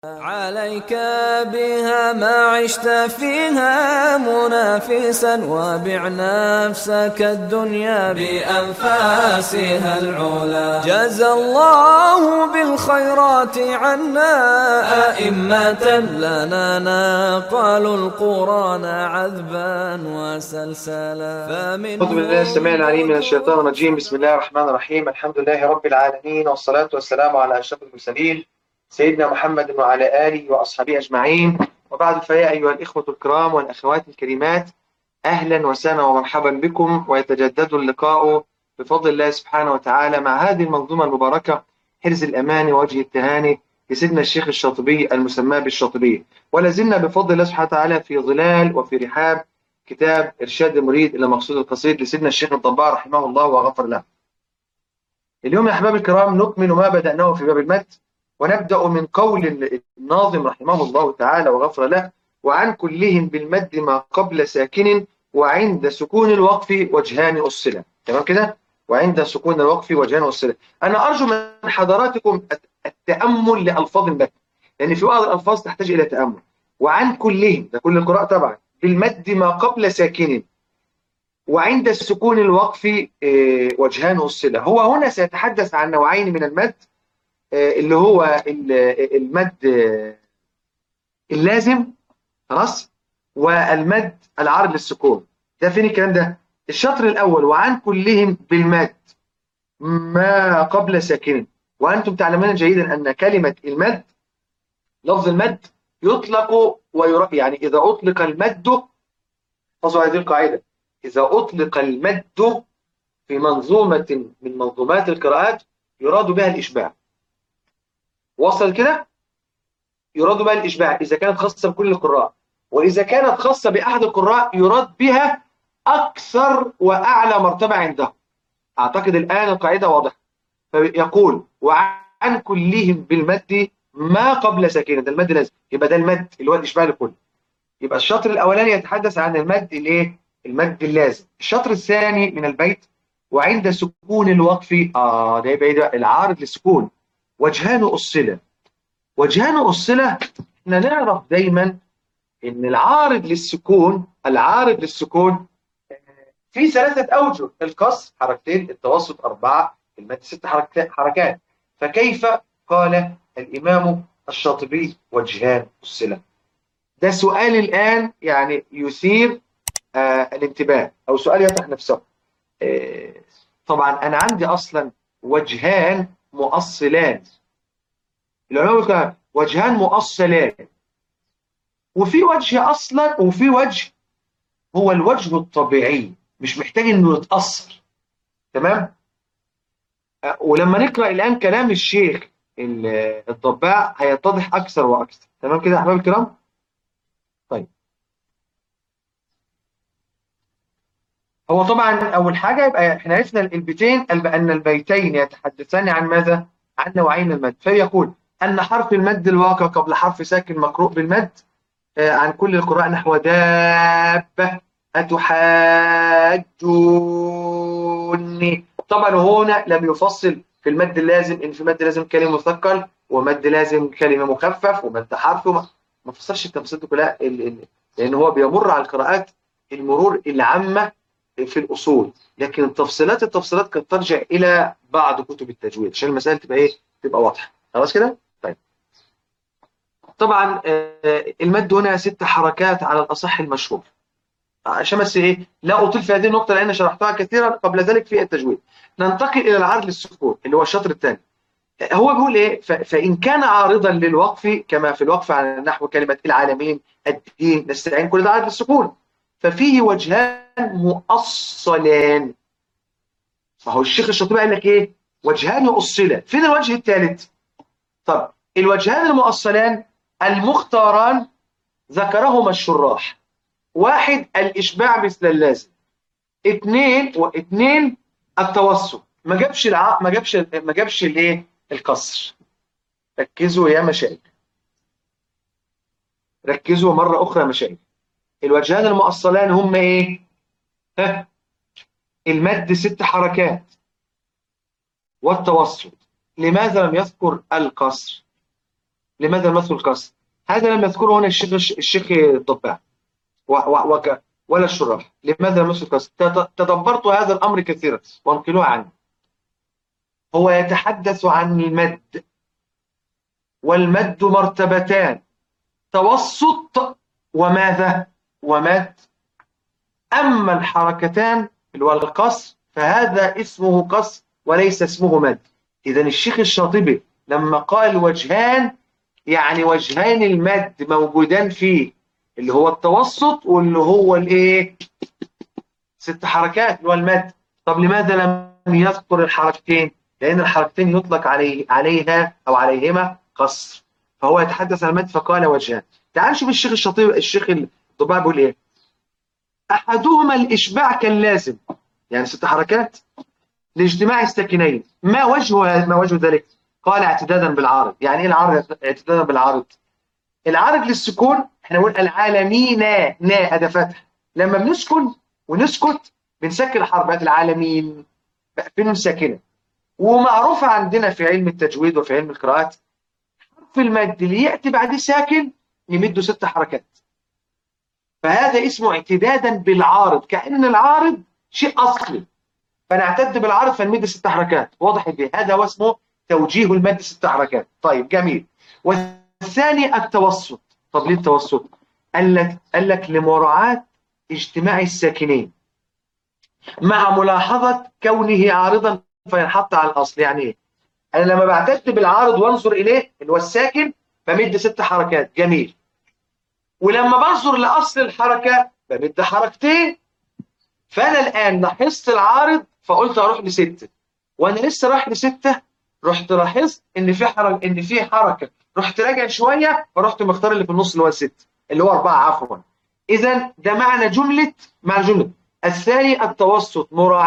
عليك بها ما عشت فيها منافسا، وبع نفسك الدنيا بأنفاسها العلا. جزى الله بالخيرات عنا أئمة لنا نقلوا القرآن عذبا وسلسلا. أعوذ بالله السميع فمنهم العليم من الشيطان مطرب. الرجيم. بسم الله الرحمن الرحيم. الحمد لله رب العالمين، والصلاة والسلام على أشرف المرسلين سيدنا محمد وعلى آله وأصحابه أجمعين، وبعد. فيا أيها الإخوة الكرام والأخوات الكريمات، أهلا وسهلا ومرحبا بكم، ويتجدد اللقاء بفضل الله سبحانه وتعالى مع هذه المنظومة المباركة حرز الأمان ووجه التهاني لسيدنا الشيخ الشاطبي المسمى بالشاطبي. ولازلنا بفضل الله سبحانه وتعالى في ظلال وفي رحاب كتاب إرشاد المريد إلى مقصود القصيد لسيدنا الشيخ الضباع رحمه الله وغفر له. اليوم يا أحباب الكرام نكمل ما بدأناه في باب المد، ونبدأ من قول الناظم رحمه الله تعالى وغفر له: وعن كلهم بالمد ما قبل ساكن، وعند سكون الوقف وجهان الصلة. تمام كده؟ وعند سكون الوقف وجهان الصلة. أنا أرجو من حضراتكم التأمل لألفاظ المد، لأن في بعض الألفاظ تحتاج إلى تأمل. وعن كلهم، ده كل القراء طبعا، بالمد ما قبل ساكن، وعند سكون الوقف وجهان الصلة. هو هنا سيتحدث عن نوعين من المد، اللي هو المد اللازم، خلاص، والمد العارض للسكون. ده فين الكلام ده؟ الشطر الأول: وعن كلهم بالمد ما قبل ساكن. وأنتم تعلمون جيدا أن كلمة المد، لفظ المد يطلق يعني إذا أطلق المد، احفظوا هذه القاعدة: إذا أطلق المد في منظومة من منظومات القراءات يراد بها الإشباع. وصل كده؟ يراد بها الإشباع إذا كانت خاصة بكل القراء، وإذا كانت خاصة بأحد القراء يراد بها أكثر وأعلى مرتبة عنده. أعتقد الآن القاعدة واضحة. فيقول: وعن كلهم بالمد ما قبل ساكنة. ده المد لازم، يبقى ده المد اللي هو الإشباع لكل. يبقى الشطر الأولاني يتحدث عن المد الإيه؟ المد اللازم. الشطر الثاني من البيت: وعند سكون الوقف، ده يبقى إيه ده؟ العارض للسكون. وجهان الصلة. وجهان الصلة، احنا نعرف دايما ان العارض للسكون في ثلاثة أوجه: القصر حركتين، التوسط أربعة، المد ست حركات. فكيف قال الإمام الشاطبي وجهان الصلة؟ ده سؤال الآن يعني يثير الانتباه، أو سؤال يطرح نفسه. آه طبعا أنا عندي أصلا وجهان مؤصلان. العلماء كان وجهان مؤصلان، وفي وجه أصلا، وفي وجه هو الوجه الطبيعي مش محتاج إنه يتأثر. تمام؟ ولما نقرأ الآن كلام الشيخ الضباع هيتضح أكثر وأكثر. تمام كده يا أحباب الكرام؟ طيب، هو طبعا أول حاجة يبقى إحنا عرفنا البيتين، أن البيتين يتحدثان عن ماذا؟ عن نوعين من المد. فيقول أن حرف المد الواقع قبل حرف ساكن مقروء بالمد عن كل القراء نحو دابة أتحاجوني. طبعا هنا لم يفصل في المد اللازم إن في مد لازم كلمة مثقل، ومد لازم كلمة مخفف، ومد حرف، ما فصلش التفاصيل دي كلها، لأن هو بيمر على القراءات المرور العامة في الأصول. لكن التفصيلات قد ترجع إلى بعض كتب التجويد عشان المسائل تبقى إيه؟ تبقى واضحة. خلاص كده؟ طيب. طبعا المد هنا ست حركات على الأصح المشهور، عشان بس ايه لا اطيل في هذه النقطه لان شرحتها كثيرا قبل ذلك في التجويد. ننتقل الى العرض للسكون اللي هو الشطر الثاني. هو بيقول ايه: فان كان عارضا للوقف كما في الوقف على نحو كلمه العالمين، الدين، نستعين، كل ده عرض للسكون، ففيه وجهان مؤصلان. فهو الشيخ الشاطبي قال لك ايه؟ وجهان مؤصلان. فين الوجه الثالث؟ طب الوجهان المؤصلان المختاران ذكرهما الشراح: واحد الإشباع مثل اللازم، اثنين التوسط. ما جابش الايه؟ القصر. ركزوا يا مشايخ، ركزوا مرة أخرى يا مشايخ. الوجهان المؤصلان هم ايه؟ ها؟ المد ست حركات والتوسط. لماذا لم يذكر القصر؟ لماذا لم يذكر الكسر؟ هذا لم يذكره هنا الشيخ الضباع ولا الشراح. لماذا لم يذكر الكسر؟ تدبرت هذا الأمر كثيرا وانقلوه عنه. هو يتحدث عن المد، والمد مرتبتان: توسط وماذا؟ ومد. أما الحركتان اللي هو القصر فهذا اسمه قصر وليس اسمه مد. إذا الشيخ الشاطبي لما قال وجهان، يعني وجهان المد موجودان فيه، اللي هو التوسط واللي هو الايه؟ 6 حركات اللي هو المد. طب لماذا لم يذكر الحركتين؟ لأن الحركتين يطلق عليها أو عليهما قصر، فهو يتحدث عن المد فقال وجهان. تعال نشوف الشيخ الشاطبي، الشيخ الضباع بيقول ايه؟ أحدهما الإشباع كاللازم، يعني 6 حركات لاجتماع الساكنين. ما وجه ذلك؟ قال اعتدادا بالعارض. يعني ايه العارض؟ اعتدادا بالعارض. العارض للسكون احنا نقول العالمين، نا اداه فتح. لما بنسكن ونسكت بنسكن الحرف، بقت العالمين بقى فين ساكنه. ومعروفه عندنا في علم التجويد وفي علم القراءات، حرف المد اللي ياتي بعد ساكن يمده 6 حركات. فهذا اسمه اعتدادا بالعارض، كأن العارض شيء اصلي فنعتد بالعرض فنمد 6 حركات. واضح ازاي؟ هذا هو اسمه توجيه المد 6 حركات. طيب جميل. والثاني التوسط. طب ليه التوسط؟ قال لك لمراعاة اجتماع الساكنين مع ملاحظة كونه عارضا فينحط على الأصل. يعني ايه؟ أنا لما بعتد بالعارض وانظر إليه اللي هو الساكن بمد 6 حركات. جميل. ولما بنظر لأصل الحركة بمد حركتين. فأنا الآن لاحظت العارض فقلت أروح ل6، وأنا لسه رايح ل6 رحت لاحظت إن في حركة، رحت راجع شوية فرحت مختار اللي في النص اللي هو 6 اللي هو 4 عفوا. إذا ده معنى جملة الثاني التوسط،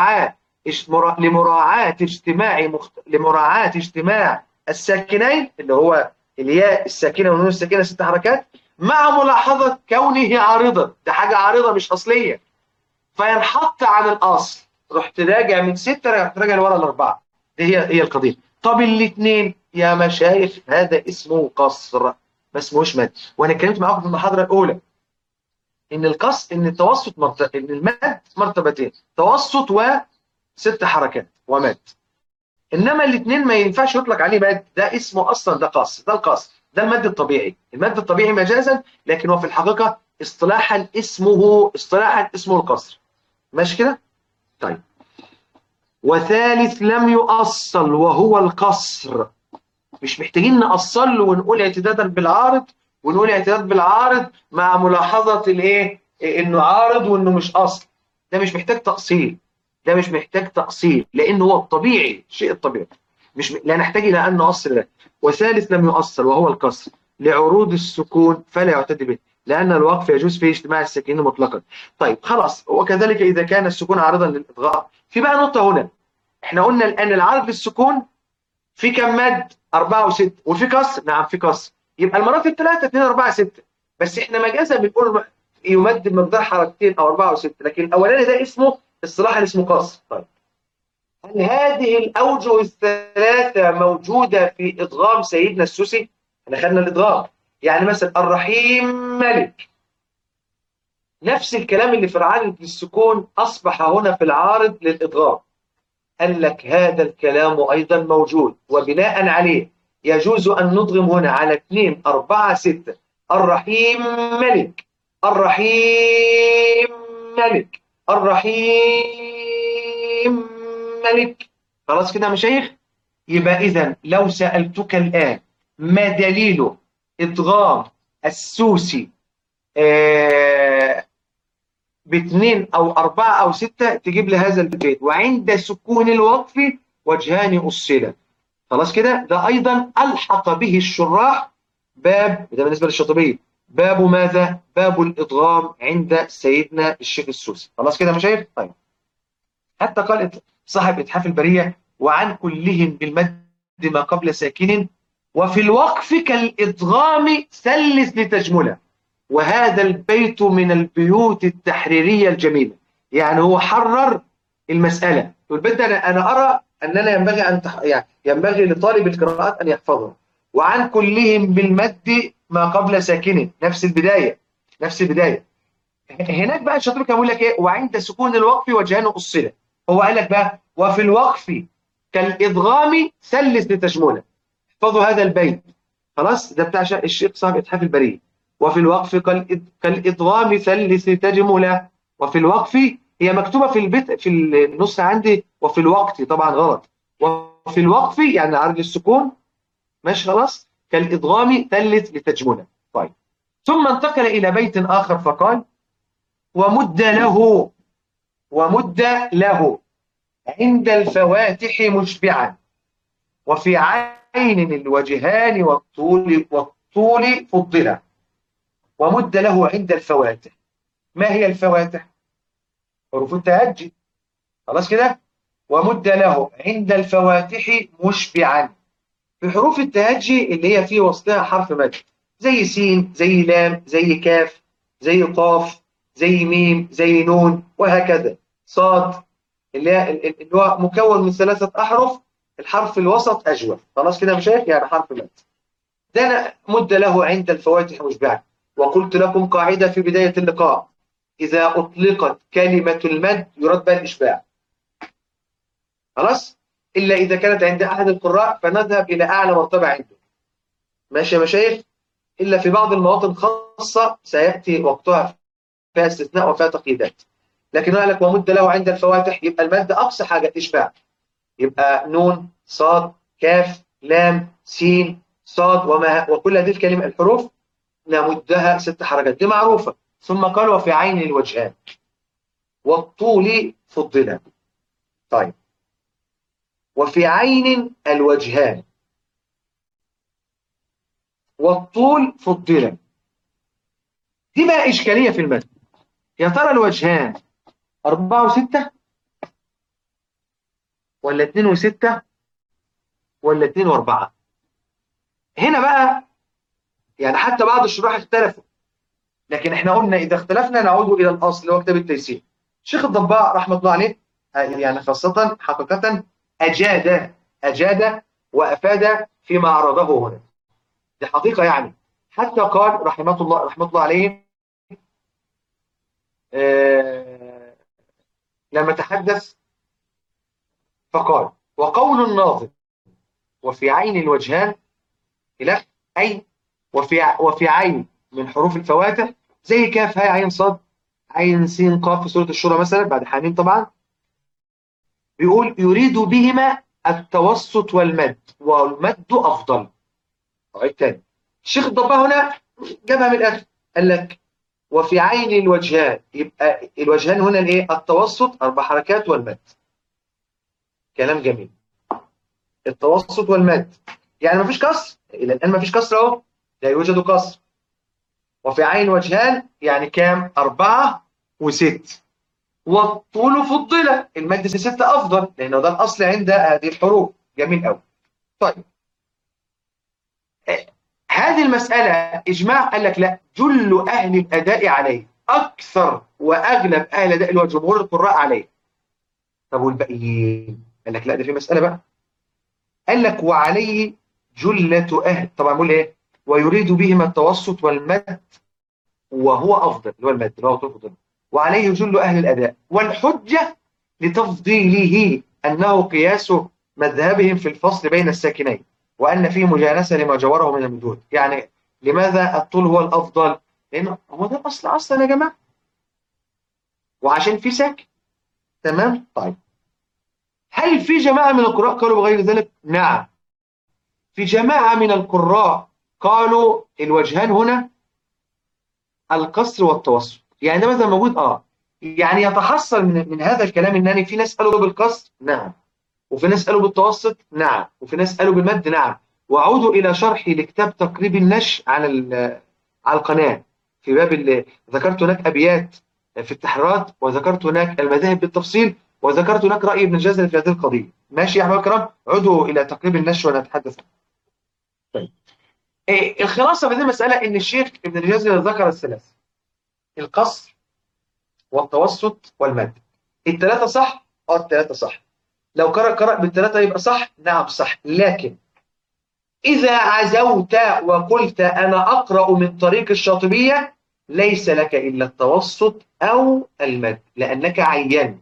لمراعاة اجتماع الساكنين اللي هو الياء الساكنة والنون الساكنة 6 حركات مع ملاحظة كونه عارضا. ده حاجة عارضة مش أصلية فينحط عن الأصل. رحت راجع من 6 رحت راجع لورا ال4. دي هي القضية. طب الاثنين يا مشايخ هذا اسمه قصر ما اسمهوش مد. وأنا اتكلمت معاكم في المحاضرة الأولى إن القصر إن التوسط إن المد مرتبتين: توسط و6 حركات ومد. إنما الاثنين ما ينفعش يطلق عليه مد، ده اسمه أصلا ده قصر. ده القصر، ده المد الطبيعي. المد الطبيعي مجازا، لكن هو في الحقيقة اصطلاحا اسمه القصر. ماشي كده؟ طيب. وثالث لم يؤصل وهو القصر. مش محتاجين نأصل له ونقول اعتدادا بالعارض ونقول اعتداد بالعارض مع ملاحظة الايه؟ انه عارض وانه مش اصل. ده مش محتاج تأصيل. لانه هو الطبيعي، الشيء الطبيعي. لا نحتاج الى ان نؤصل له. وثالث لم يؤصل وهو القصر لعروض السكون فلا يعتد به، لأن الوقف يجوز فيه اجتماع الساكنين مطلقا. طيب خلاص. وكذلك إذا كان السكون عارضا للإضغاء. في بقى نقطة هنا، احنا قلنا الآن العارض للسكون في كم مد؟ 4 و6. وفي كسر؟ نعم في كسر. يبقى المراتب 3 2 4 6. بس احنا مجازا بنقول يمد بمقدار حركتين أو 4 و6، لكن الأولاني ده اسمه اصطلاحا اسمه كسر. طيب هل هذه الأوجه الثلاثة موجودة في إدغام سيدنا السوسي؟ احنا خدنا الإدغام. يعني مثلا الرحيم ملك، نفس الكلام اللي في العارض للسكون أصبح هنا في العارض للإدغام. قال لك هذا الكلام أيضا موجود، وبناء عليه يجوز أن ندغم هنا على 2 4 6. الرحيم ملك، الرحيم ملك، الرحيم ملك. خلاص كده يا مشايخ؟ يبقى إذا لو سألتك الآن ما دليل إدغام السوسي ب2 أو 4 أو 6، تجيب لي هذا البيت. وعند سكون الوقف وجهان أصلا. خلاص كده؟ ده أيضا ألحق به الشراح باب، ده بالنسبة للشاطبية، باب ماذا؟ باب الإدغام عند سيدنا الشيخ السوسي. خلاص كده يا مشايخ؟ طيب. حتى قال صاحب إتحاف البرية: وعن كلهم بالمد ما قبل ساكن وفي الوقف كالإدغام ثلث لتجمله. وهذا البيت من البيوت التحريرية الجميلة. يعني هو حرر المسألة. والبيت أنا أرى أننا ينبغي لطالب القراءات أن يحفظه. وعن كلهم بالمد ما قبل ساكن، نفس البداية نفس البداية. هناك بقى الشاطبي كان بيقول لك ايه؟ وعند سكون الوقف وجهان أصلة. هو قال لك بقى وفي الوقف كالإدغام ثلث لتجمله. احفظوا هذا البيت، خلاص ده بتاع الشيخ صاحب إتحاف البرية. وفي الوقف كالإدغام ثلث لتجمله. وفي الوقف هي مكتوبة في البيت في النص عندي وفي الوقت، طبعا غلط. وفي الوقف يعني عرض السكون، ماشي خلاص، كالإدغام ثلث لتجمله. طيب، ثم انتقل إلى بيت آخر فقال ومد له، ومد له عند الفواتح مشبعا، وفي عين الوجهان والطول فضلا. ومد له عند الفواتح. ما هي الفواتح؟ حروف التهجي، خلاص كده. ومد له عند الفواتح مشبعا، في حروف التهجي اللي هي في وسطها حرف مد، زي سين، زي لام، زي كاف، زي قاف، زي ميم، زي نون، وهكذا. صاد اللي هو مكون من 3 أحرف، الحرف الوسط أجوف، خلاص كده مش هيك يعني حرف مد. ده أنا مد له عند الفواتح مشبعا. وقلت لكم قاعدة في بداية اللقاء: إذا أطلقت كلمة المد يراد بها الإشباع، خلاص، إلا إذا كانت عند أحد القراء فنذهب إلى أعلى مرتبة عنده، ماشي يا مشايخ، إلا في بعض المواطن خاصة سيأتي وقتها فيها استثناء وفيها تقييدات. لكن قال لك ومد له عند الفواتح، يبقى المد أقصى حاجة إشباع، يبقى نون صاد كاف لام سين صاد وكل هذه الكلمة الحروف نمدها 6 حركات، دي معروفة. ثم قال وفي عين الوجهان والطول فضلا. طيب، وفي عين الوجهان والطول فضلا، دي بقى إشكالية في المد. يا ترى الوجهان 4 و6 ولا 2 و6 ولا 2 و4؟ هنا بقى يعني حتى بعض الشراح اختلفوا، لكن احنا قلنا إذا اختلفنا نعود إلى الأصل اللي هو كتاب التيسير. الشيخ الضباع رحمة الله عليه يعني خاصة حقيقة أجاد وأفاد فيما عرضه هنا، دي حقيقة يعني. حتى قال رحمة الله عليه لما تحدث فقال وقول الناظم وفي عين الوجهان إلى أي وفي عين من حروف الفواتح زي كاف هاء عين صاد عين سين قاف في سورة الشورى مثلا بعد حاميم طبعا، بيقول يريد بهما التوسط والمد، والمد أفضل. طيب تاني، الشيخ الضباع هنا جابها من الآخر، قال لك وفي عين الوجهان، يبقى الوجهان هنا الايه؟ التوسط 4 حركات والمد. كلام جميل، التوسط والمد يعني مفيش كسر، إلى الآن مفيش كسر أهو، لا يوجد كسر. وفي عين وجهان يعني كام؟ 4 و6. والطول فضلة، المد 6 أفضل لأنه ده الأصل عند هذه الحروف. جميل أوي. طيب، هذه المسألة إجماع، قال لك لا، جل أهل الأداء عليه، أكثر وأغلب أهل الأداء وجمهور القراء عليه. طب والباقيين؟ قال لك لا، ده في مسألة بقى. قال لك وعليه جلة أهل، طبعا بقول إيه؟ ويريد بهما التوسط والمد وهو أفضل، اللي هو المد اللي هو تفضل. وعليه جل أهل الأداء، والحجة لتفضيله أنه قياس مذهبهم في الفصل بين الساكنين، وأن فيه مجانسة لما جوره من المدود. يعني لماذا الطول هو الأفضل؟ لأنه هو ده الأصل أصلا يا جماعة، وعشان في ساكن. تمام. طيب، هل في جماعة من القراء قالوا بغير ذلك؟ نعم، في جماعة من القراء قالوا الوجهان هنا القصر والتوسط. يعني ده مثلا موجود يعني يتحصل من هذا الكلام ان في ناس قالوا بالقصر، نعم، وفي ناس قالوا بالتوسط، نعم، وفي ناس قالوا بالمد، نعم. وأعودوا إلى شرحي لكتاب تقريب النشء على القناة في باب ذكرت هناك أبيات في التحريرات، وذكرت هناك المذاهب بالتفصيل، وذكرت هناك رأي ابن الجزري في هذه القضية. ماشي يا أحباب الكرام، عودوا إلى تقريب النشء ونتحدث. طيب، الخلاصة في هذه المسألة إن الشيخ ابن الجزري ذكر الثلاث: القصر والتوسط والمد. ال3 صح؟ ال3 صح. لو قرأ بالثلاثة يبقى صح؟ نعم صح. لكن إذا عزوت وقلت أنا أقرأ من طريق الشاطبية ليس لك إلا التوسط أو المد لأنك عينت.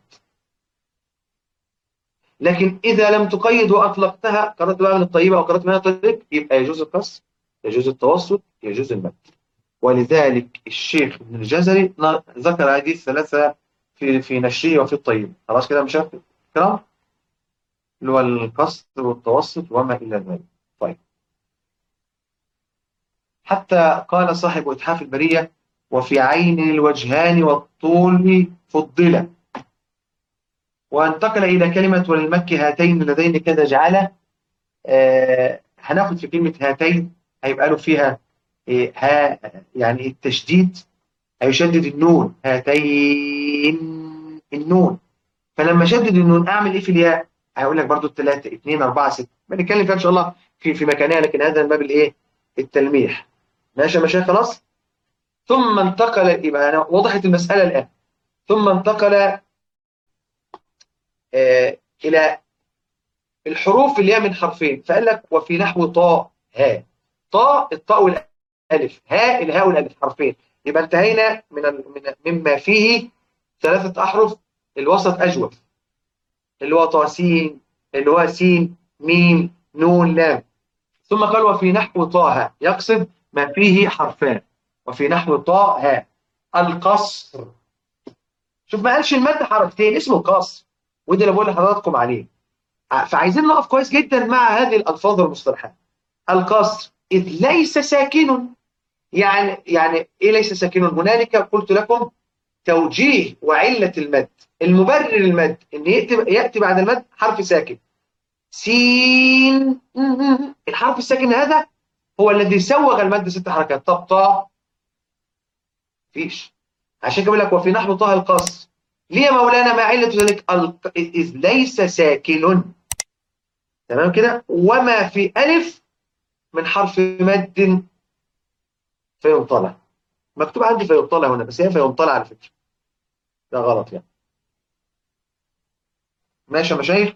لكن إذا لم تقيد وأطلقتها، قرأت بقى من الطيبة أو قرأت منها طريق، يبقى يجوز القصر، يجوز التوسط، يجوز المد. ولذلك الشيخ ابن الجزري ذكر هذه الثلاثة في نشره وفي الطيب. خلاص كده مش الكلام اللي هو القصر والتوسط وما إلى ذلك. طيب، حتى قال صاحب إتحاف البرية وفي عين الوجهان والطول فضلا، وانتقل إلى كلمة وللمكي هاتين اللذين كذا جعله. هناخد في كلمة هاتين هيبقى له فيها ها، يعني التشديد، هيشدد النون، هاتين النون. فلما شدد النون اعمل ايه في الياء؟ هقول لك برضو الثلاثه 2 4 6 بنتكلم فيها ان شاء الله في مكانها، لكن هذا الباب الايه؟ التلميح. ماشي يا مشايخ؟ خلاص. ثم انتقل، يبقى أنا وضحت المساله الان. ثم انتقل الى الحروف اللي هي من حرفين، فقال لك وفي نحو طاء ها. طاء الطاء والالف، هاء الهاء والالف، حرفين. يبقى انتهينا مما فيه ثلاثه احرف، الوسط اجوف اللي هو طاسين، اللي هو سين ميم نون لام. ثم قال وفي نحو طه، يقصد ما فيه حرفان. وفي نحو طه القصر. شوف ما قالش المد حركتين، اسمه قصر، وده اللي بقول لحضراتكم عليه. فعايزين نقف كويس جدا مع هذه الالفاظ والمصطلحات. القصر اذ ليس ساكن. يعني ايه ليس ساكن؟ هنالك قلت لكم توجيه وعله المد. المبرر المد ان ياتي بعد المد حرف ساكن. سين، الحرف الساكن هذا هو الذي سوغ المد 6 حركات. طب طا فيش. عشان كده بيقول لك وفي نحو طه القصر. ليه يا مولانا؟ ما علة ذلك؟ إذ ليس ساكن. تمام كده. وما في ألف من حرف مد فينطلع. مكتوب عندي فينطلع هنا، بس هي فينطلع على فكرة، ده غلط يعني. ماشي يا مشايخ؟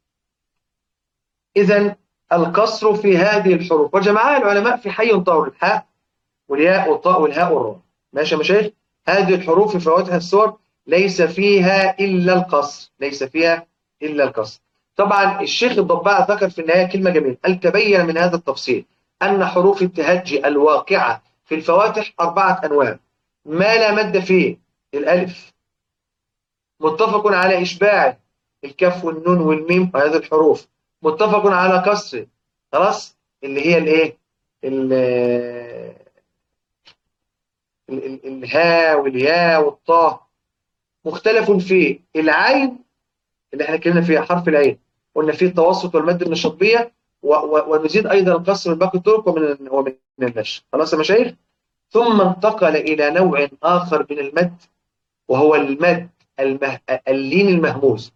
إذا القصر في هذه الحروف وجمعها العلماء في حي طور، الحاء والياء والطاء والهاء والراء. ماشي يا مشايخ؟ هذه الحروف في فواتح السور ليس فيها إلا القصر، ليس فيها إلا القصر. طبعا الشيخ الضباع ذكر في النهاية كلمة جميلة، قال تبين من هذا التفصيل أن حروف التهجي الواقعة في الفواتح 4 أنواع. ما لا مد فيه الألف، متفق على إشباع الكاف والنون والميم وهذه الحروف، متفق على كسر خلاص اللي هي الايه، الهاء والياء والطاء. مختلف في العين اللي احنا اتكلمنا فيها، حرف العين قلنا فيه التوسط والمد من الشطبيه، ونزيد ايضا القصر من باقي الطرق ومن النشر. خلاص يا مشايخ. ثم انتقل الى نوع اخر من المد، وهو المد اللين المهموز.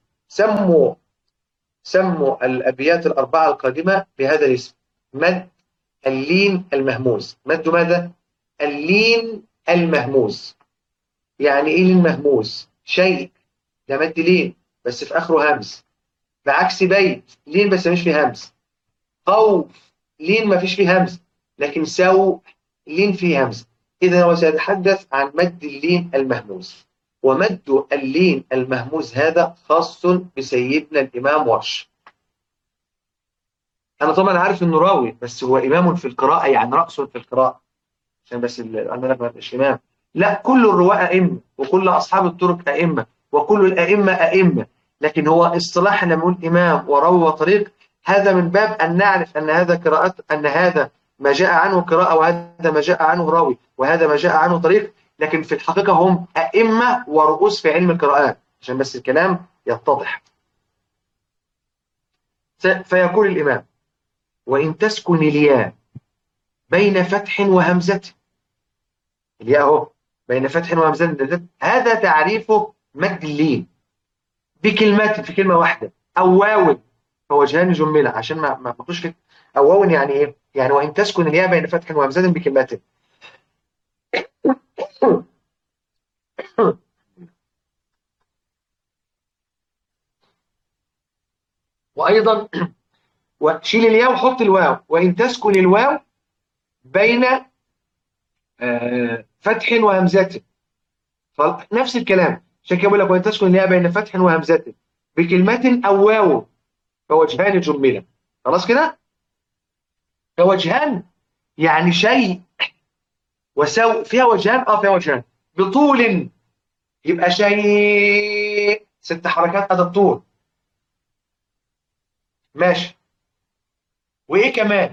سموا الابيات الاربعه القادمه بهذا الاسم، مد اللين المهموز. مد ماذا؟ اللين المهموز. يعني ايه لين مهموز؟ شيء ده مد لين بس في اخره همز، بعكس بيت لين بس مش فيه همز، خوف لين ما فيش فيه همز، لكن سوء لين فيه همز. اذا هو سيتحدث عن مد اللين المهموز. ومد اللين المهموز هذا خاص بسيدنا الامام ورش. انا طبعا عارف انه راوي، بس هو امام في القراءه، يعني راس في القراءه، عشان بس انا لك مش امام. لا، كل الرواه ائمه، وكل اصحاب الطرق ائمه، وكل الائمه ائمه. لكن هو اصطلاح لما نقول امام وراوي وطريق، هذا من باب ان نعرف ان هذا قراءات، ان هذا ما جاء عنه قراءه، وهذا ما جاء عنه راوي، وهذا ما جاء عنه طريق. لكن في الحقيقه هم ائمه ورؤوس في علم القراءات، عشان بس الكلام يتضح. فيقول الامام وان تسكن الياء بين فتح وهمزه، الياء اهو بين فتح وهمزه، هذا تعريفه مد اللين بكلمات، في كلمه واحده، او واو فوجهان جمله، عشان ما تخش في او واو. يعني ايه؟ يعني وان تسكن الياء بين فتح وهمزه بكلمات. وايضا وشيل الياء وحط الواو، وإن تسكن الواو بين فتح وهمزة. نفس الكلام، عشان كده بقول لك وإن تسكن الياء بين فتح وهمزة بكلمة أو واو فوجهان جملة. خلاص كده؟ فوجهان يعني شيء وسو، فيها وجهان، فيها وجهان. بطول يبقى شيء 6 حركات، ادي الطول. ماشي. وايه كمان؟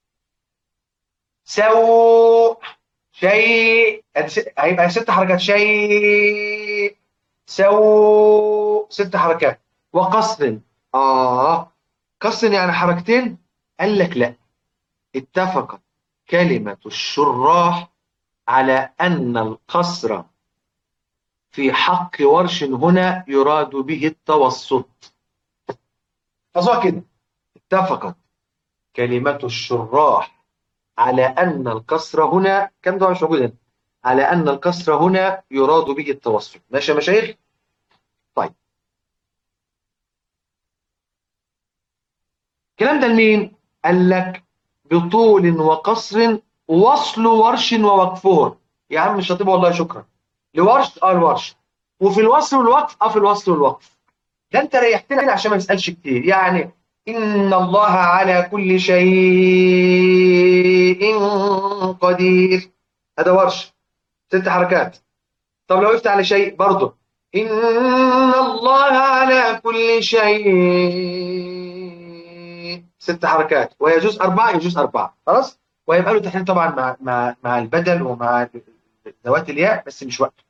سو، شيء هيبقى 6 حركات، شيء سو 6 حركات. وقصر، قصر يعني حركتين. قال لك لا، اتفقت كلمة الشراح على أن القصر في حق ورش هنا يراد به التوسط. فظهر كده، اتفقت كلمة الشراح على أن الكسر هنا، كم ده مش موجود هنا، على أن الكسر هنا يراد به التوسط. ماشي يا مشايخ؟ طيب، الكلام ده لمين؟ قال لك بطول وقصر وصل ورش ووقفه. يا عم الشاطبي والله شكرا. لورش، الورش. وفي الوصل والوقف، في الوصل والوقف. ده انت ريحتنا عشان ما نسالش كتير. يعني ان الله على كل شيء قدير، هذا ورش 6 حركات. طب لو وقفت على شيء برضه، ان الله على كل شيء 6 حركات، ويجوز 4، يجوز 4. خلاص. ويبقى له تحليل طبعا مع البدل ومع ذوات الياء، بس مش وقت.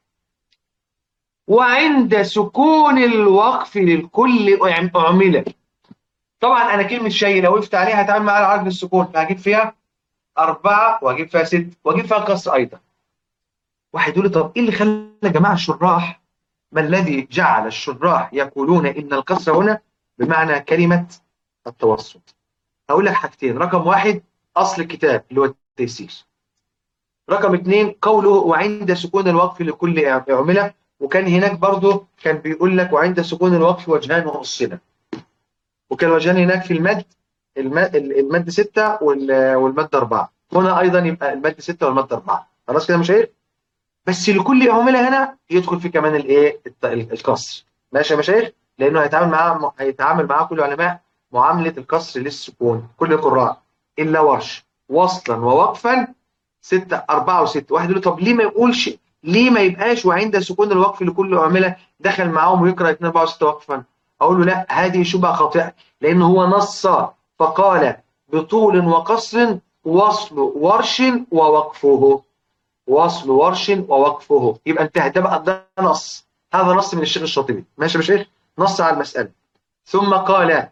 وعند سكون الوقف للكل أعملة. طبعا أنا كلمة شيء لو وقفت عليها هتعمل معاها عرض السكون، فهجيب فيها 4 وهجيب فيها 6 وهجيب فيها كسر أيضا. واحد يقول لي طب إيه اللي خلى يا جماعة الشراح، ما الذي جعل الشراح يقولون إن الكسر هنا بمعنى كلمة التوسط؟ هقول لك حاجتين. رقم واحد، أصل الكتاب اللي هو التيسير. رقم 2، قوله وعند سكون الوقف لكل أعملة. وكان هناك برضه كان بيقول لك وعند سكون الوقف وجهان وأصلا. وكان وجهان هناك في المد، المد 6 والمد 4. هنا أيضا يبقى المد 6 والمد 4. خلاص كده مش عيب؟ بس لكل عملة هنا يدخل في كمان الايه، الكسر. ماشي يا مشايخ؟ لأنه هيتعامل معاه كل علماء معاملة الكسر للسكون، كل القراء إلا ورش وصلا ووقفا 6 4 و6. واحد يقول له طب ليه ما يقولش، ليه ما يبقاش وعند سكون الوقف لكل عملة دخل معاهم ويقرأ 2 4 و6 وقفا؟ أقول له لا، هذه شبهة خاطئة، لأن هو نص فقال بطول وقصر وصل ورش ووقفه، وصل ورش ووقفه. يبقى انتهى. ده بقى ده نص، هذا نص من الشيخ الشاطبي. ماشي يا شيخ؟ نص على المسألة. ثم قال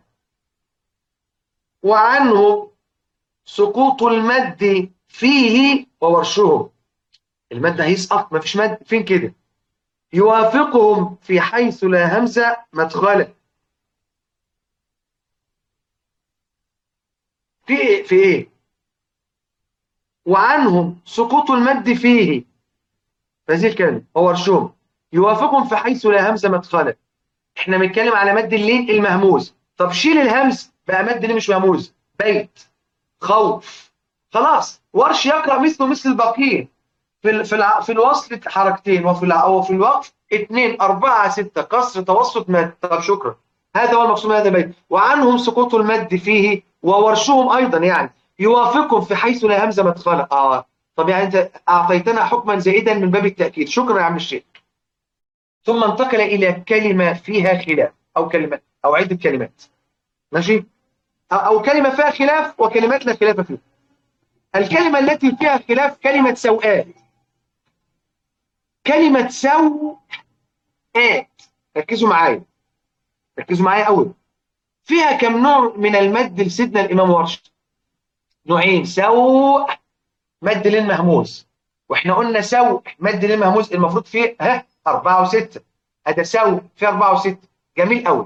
وعنه سقوط المد فيه وورشه. المد هيسقط، ما فيش مد فين كده. يوافقهم في حيث لا همزة مدخله. في ايه؟ في ايه؟ وعنهم سقوط المد فيه، هذه الكلمة وورشهم يوافقهم في حيث لا همزة مدخله. احنا بنتكلم على مد اللين المهموز. طب شيل الهمز بقى مد ليه مش مهموز. بيت، خوف. خلاص. ورش يقرأ مثله مثل الباقيين. في الوصل حركتين، وفي الوقف 2 4 6 كسر توسط مد. طب شكرا، هذا هو المقصود من هذا البيت. وعنهم سقوط المد فيه وورشهم ايضا، يعني يوافقهم في حيث لا همزه مدخله. طب يعني انت اعطيتنا حكما زائدا من باب التاكيد. شكرا يا عم الشيخ. ثم انتقل إلى كلمة فيها خلاف، أو كلمة أو عدة كلمات. ماشي؟ أو كلمة فيها خلاف وكلمات لا خلاف فيها. الكلمة التي فيها خلاف كلمة سوءات. كلمة سوءات، ركزوا معايا، ركزوا معايا قوي. فيها كم نوع من المد لسيدنا الإمام ورش؟ نوعين. سوء مد للمهموز، واحنا قلنا سوء مد للمهموز المفروض فيه 4 و6. هذا سوء فيه 4 و6. جميل قوي.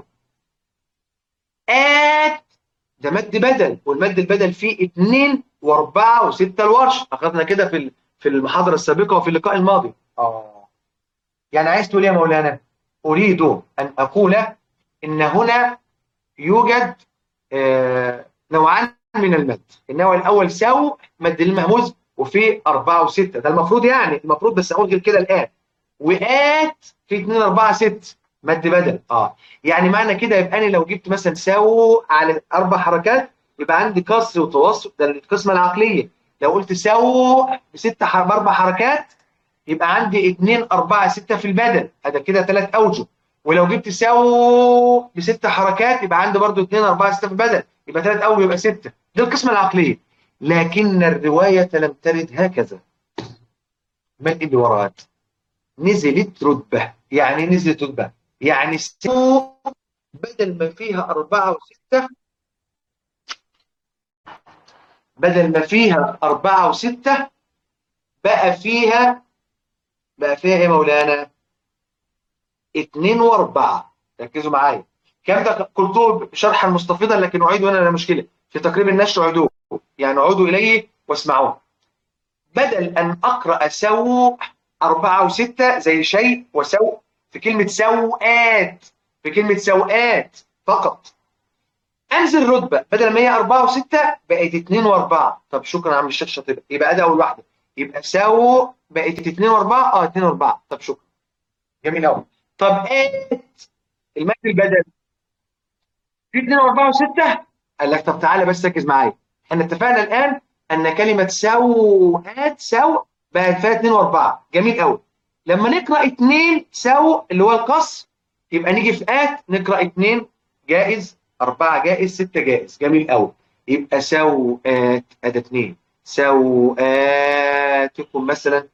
آت ده مد بدل، والمد البدل فيه 2 و4 و6 الورش. اخذنا كده في المحاضره السابقه وفي اللقاء الماضي. يعني عايز تقول ايه يا مولانا؟ اريد ان اقول ان هنا يوجد نوعان من المد. النوع الأول سو مد المهموز، وفي 4 و6، ده المفروض يعني المفروض، بس أقول غير كده الآن. وآت في 2 4 6 مد بدل. يعني معنى كده يبقى أنا لو جبت مثلا سو على 4 حركات يبقى عندي كسر وتوسط، ده القسمة العقلية. لو قلت سو ب4 حركات يبقى عندي 2 4 6 في البدل، هذا كده 3 أوجه. ولو جبت سو ب6 حركات يبقى عندي برضو 2 4 6 في البدل، يبقى 3 أوجه، يبقى 6. دي القسمة العقلية. لكن الرواية لم ترد هكذا. ما اللي ورات؟ نزلت رتبة. يعني نزلت رتبة يعني سو بدل ما فيها 4 و6، بدل ما فيها 4 و6 بقى فيها ايه يا مولانا؟ 2 و4. ركزوا معايا. الكلام ده قلته شرحا مستفيضا، لكن اعيده هنا لا مشكله. في تقريب النشر عدوه، يعني عودوا اليه واسمعوه. بدل ان اقرا سو 4 و6 زي شيء وسو في كلمه سوءات، في كلمه سوءات فقط، انزل رتبه. بدل ما هي 4 و6 بقت 2 و4. طب شكرا يا عم الشيخ شاطر. يبقى ده اول واحده. يبقى سو بقت 2 و4. 2 و4. طب شكرا، جميل قوي. طب ايه المد البدل؟ في 2 و4 و6. قال لك طب تعالى بس ركز معايا. احنا اتفقنا الان ان كلمه سوءات سو بقت فيها 2 و4. جميل قوي. لما نقرا 2 سو اللي هو القصر، يبقى نيجي في ات نقرا 2 جائز، 4 جائز، 6 جائز. جميل قوي. يبقى سوءات ادي 2. سوءاتكم مثلا.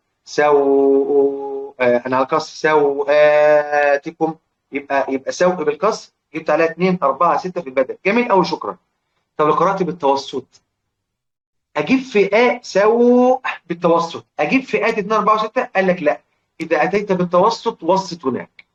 انا على القصر سوءاتكم، يبقى سوء بالقصر جبت عليها 2 4 6 في البدل. جميل قوي، شكرا. طب لو قرات بالتوسط اجيب فئات سوء بالتوسط، اجيب فئات 2 4 6. قال لك لا، اذا اتيت بالتوسط وسط هناك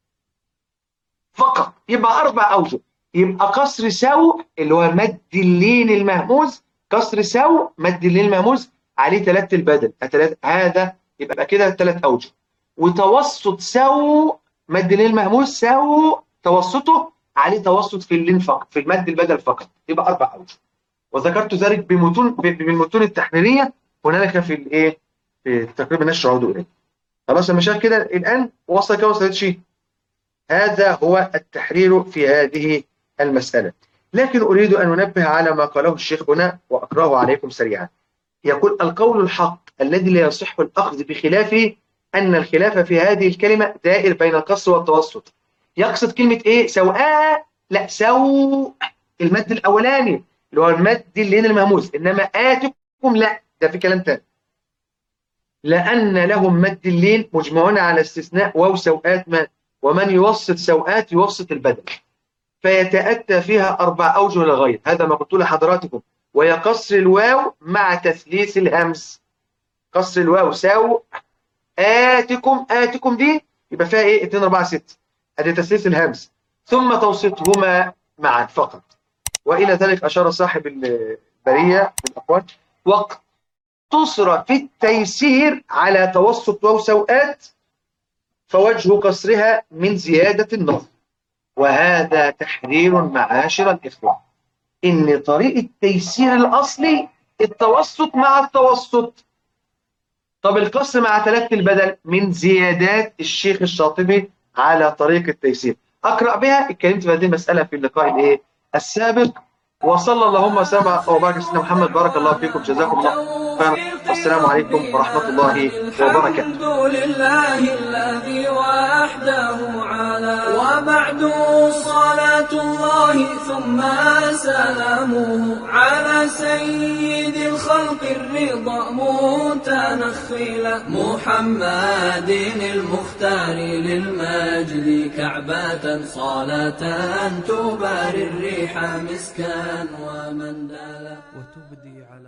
فقط. يبقى 4 اوجه. يبقى قصر سوء اللي هو مد اللين المهموز، قصر سوء مد اللين المهموز عليه 3 البدل، هذا يبقى كده 3 اوجه. وتوسط سوء مد اللين المهموز سوء توسطه عليه توسط في اللين فقط، في المد البدل فقط، يبقى 4 اوجه. وذكرت ذلك بالمتون التحريريه هنالك في الايه، في تقريبا نشر عضو اليه. خلاص يا مشايخ كده الان وصل كده وصلت شيء. هذا هو التحرير في هذه المسألة. لكن أريد أن أنبه على ما قاله الشيخ هنا وأقرأه عليكم سريعا. يقول: القول الحق الذي لا يصح الأخذ بخلافه أن الخلاف في هذه الكلمة دائر بين القصر والتوسط. يقصد كلمة إيه؟ سواء، لا سو المد الأولاني اللي هو المد اللين المهموز، إنما آتكم لا، ده في كلام تاني. لأن لهم مد اللين مجمعون على استثناء واو سوءات ما، ومن يوسط سوءات يوسط البدل، فيتأتى فيها 4 أوجه للغير. هذا ما قلت لحضراتكم. وهي قصر الواو مع تثليث الهمز. قصر الواو سو آتكم، آتكم دي يبقى فيها إيه؟ 2 4 6. هذه تثليث الهمز، ثم توسطهما معا فقط. وإلى ذلك أشار صاحب البرية من الأقوال. واقتصر في التيسير على توسط واو سوءات، فوجه قصرها من زيادة النظر. وهذا تحرير معاشر الإخوة، إن طريق التيسير الأصلي التوسط مع التوسط. طب القصر مع 3 البدل من زيادات الشيخ الشاطبي على طريق التيسير. أقرأ بها. اتكلمت في هذه المسألة في اللقاء الإيه السابق. وصلى اللهم وسلم وبارك على سيدنا محمد. بارك الله فيكم، جزاكم الله خيرا، والسلام عليكم ورحمة الله وبركاته. الحمد لله الذي وحده على، وبعد صلاة الله ثم سلامه على سيد الخلق الرضا متنخلا محمد المختار للمجد كعبة صلاة تباري الريح مسكا ومندلا.